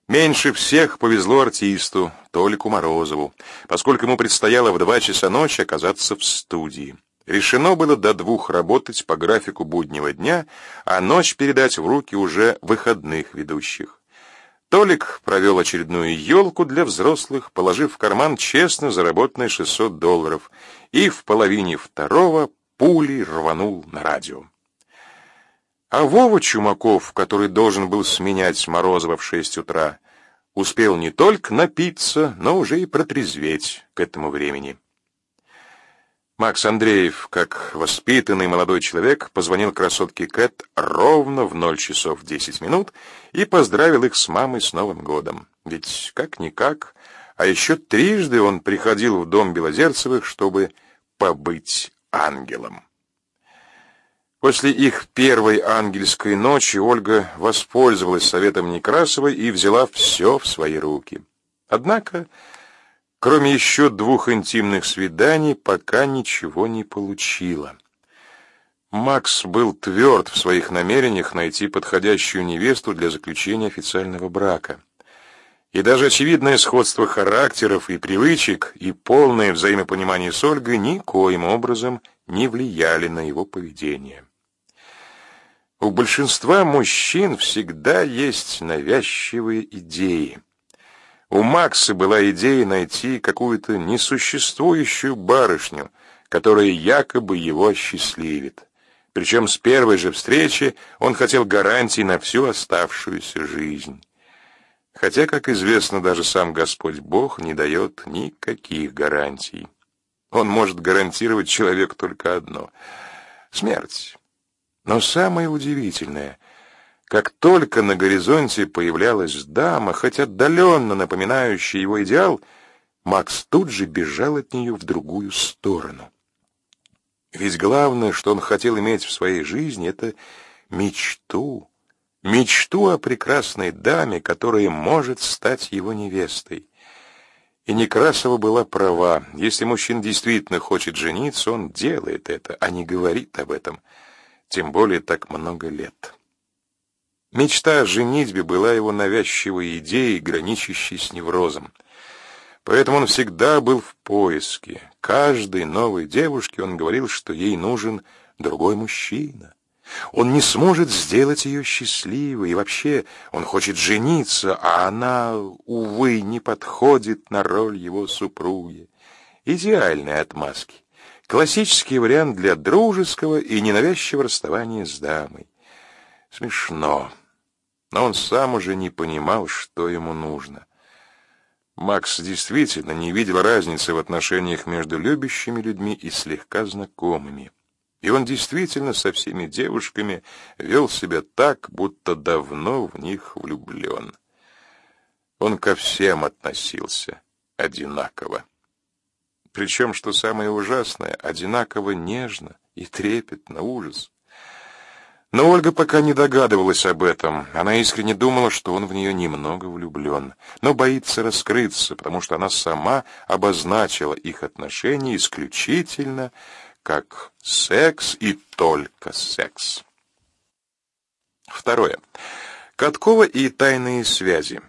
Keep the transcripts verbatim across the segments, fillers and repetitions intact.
Меньше всех повезло артисту Толику Морозову, поскольку ему предстояло в два часа ночи оказаться в студии. Решено было до двух работать по графику буднего дня, а ночь передать в руки уже выходных ведущих. Толик провел очередную елку для взрослых, положив в карман честно заработанные шестьсот долларов, и в половине второго пулей рванул на радио. А Вова Чумаков, который должен был сменять Морозова в шесть утра, успел не только напиться, но уже и протрезветь к этому времени. Макс Андреев, как воспитанный молодой человек, позвонил красотке Кэт ровно в ноль часов десять минут и поздравил их с мамой с Новым годом. Ведь как-никак, а еще трижды он приходил в дом Белозерцевых, чтобы побыть ангелом. После их первой ангельской ночи Ольга воспользовалась советом Некрасовой и взяла все в свои руки. Однако, кроме еще двух интимных свиданий, пока ничего не получила. Макс был тверд в своих намерениях найти подходящую невесту для заключения официального брака. И даже очевидное сходство характеров и привычек и полное взаимопонимание с Ольгой никоим образом не влияли на его поведение. У большинства мужчин всегда есть навязчивые идеи. У Макса была идея найти какую-то несуществующую барышню, которая якобы его осчастливит. Причем с первой же встречи он хотел гарантий на всю оставшуюся жизнь. Хотя, как известно, даже сам Господь Бог не дает никаких гарантий. Он может гарантировать человеку только одно — смерть. Но самое удивительное, как только на горизонте появлялась дама, хоть отдаленно напоминающая его идеал, Макс тут же бежал от нее в другую сторону. Ведь главное, что он хотел иметь в своей жизни, это мечту. Мечту о прекрасной даме, которая может стать его невестой. И Некрасова была права. Если мужчина действительно хочет жениться, он делает это, а не говорит об этом. Тем более так много лет. Мечта о женитьбе была его навязчивой идеей, граничащей с неврозом. Поэтому он всегда был в поиске. Каждой новой девушке он говорил, что ей нужен другой мужчина. Он не сможет сделать ее счастливой, и вообще он хочет жениться, а она, увы, не подходит на роль его супруги. Идеальные отмазки. Классический вариант для дружеского и ненавязчивого расставания с дамой. Смешно, но он сам уже не понимал, что ему нужно. Макс действительно не видел разницы в отношениях между любящими людьми и слегка знакомыми. И он действительно со всеми девушками вел себя так, будто давно в них влюблен. Он ко всем относился одинаково. Причем, что самое ужасное, одинаково нежно и трепетно, ужас. Но Ольга пока не догадывалась об этом. Она искренне думала, что он в нее немного влюблен, но боится раскрыться, потому что она сама обозначила их отношения исключительно как секс и только секс. Второе. Каткова и тайные связи.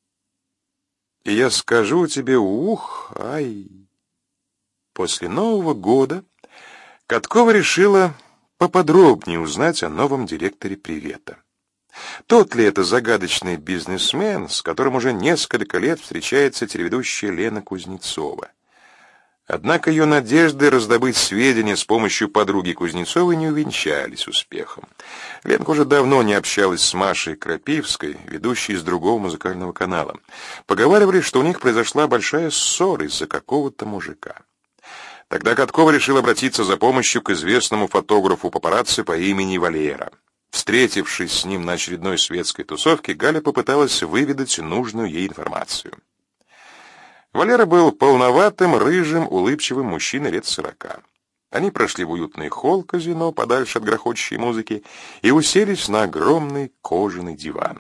И я скажу тебе, ух, ай... После Нового года Каткова решила поподробнее узнать о новом директоре «Привета». Тот ли это загадочный бизнесмен, с которым уже несколько лет встречается телеведущая Лена Кузнецова? Однако ее надежды раздобыть сведения с помощью подруги Кузнецовой не увенчались успехом. Ленка уже давно не общалась с Машей Крапивской, ведущей из другого музыкального канала. Поговаривали, что у них произошла большая ссора из-за какого-то мужика. Тогда Каткова решил обратиться за помощью к известному фотографу-папарацци по имени Валера. Встретившись с ним на очередной светской тусовке, Галя попыталась выведать нужную ей информацию. Валера был полноватым, рыжим, улыбчивым мужчиной лет сорока. Они прошли в уютный холл казино, подальше от грохочущей музыки, и уселись на огромный кожаный диван.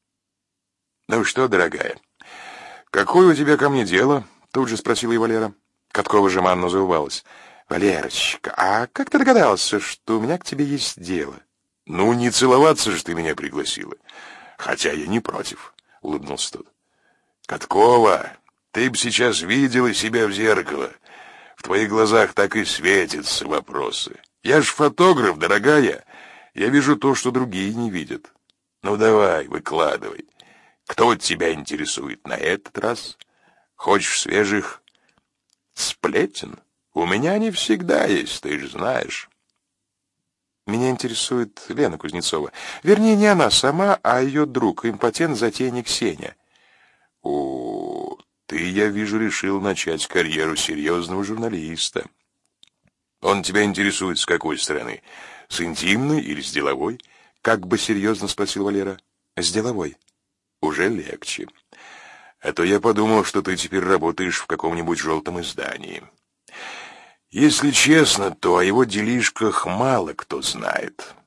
«Ну что, дорогая, какое у тебя ко мне дело?» — тут же спросила и Валера. Каткова жеманно заулыбалась. «Валерочка, а как ты догадался, что у меня к тебе есть дело?» «Ну, не целоваться же ты меня пригласила. Хотя я не против. — улыбнулся тот. «Каткова, ты б сейчас видела себя в зеркало. В твоих глазах так и светятся вопросы. Я ж фотограф, дорогая. Я вижу то, что другие не видят. Ну давай, выкладывай. Кто тебя интересует на этот раз? Хочешь свежих сплетен? У меня они всегда есть, ты же знаешь». Меня интересует Лена Кузнецова. Вернее, не она сама, а ее друг, импотент-затейник Сеня. О, ты, я вижу, решил начать карьеру серьезного журналиста. Он тебя интересует с какой стороны? С интимной или с деловой? Как бы серьезно спросил Валера. С деловой. Уже легче. А то я подумал, что ты теперь работаешь в каком-нибудь желтом издании. Если честно, то о его делишках мало кто знает.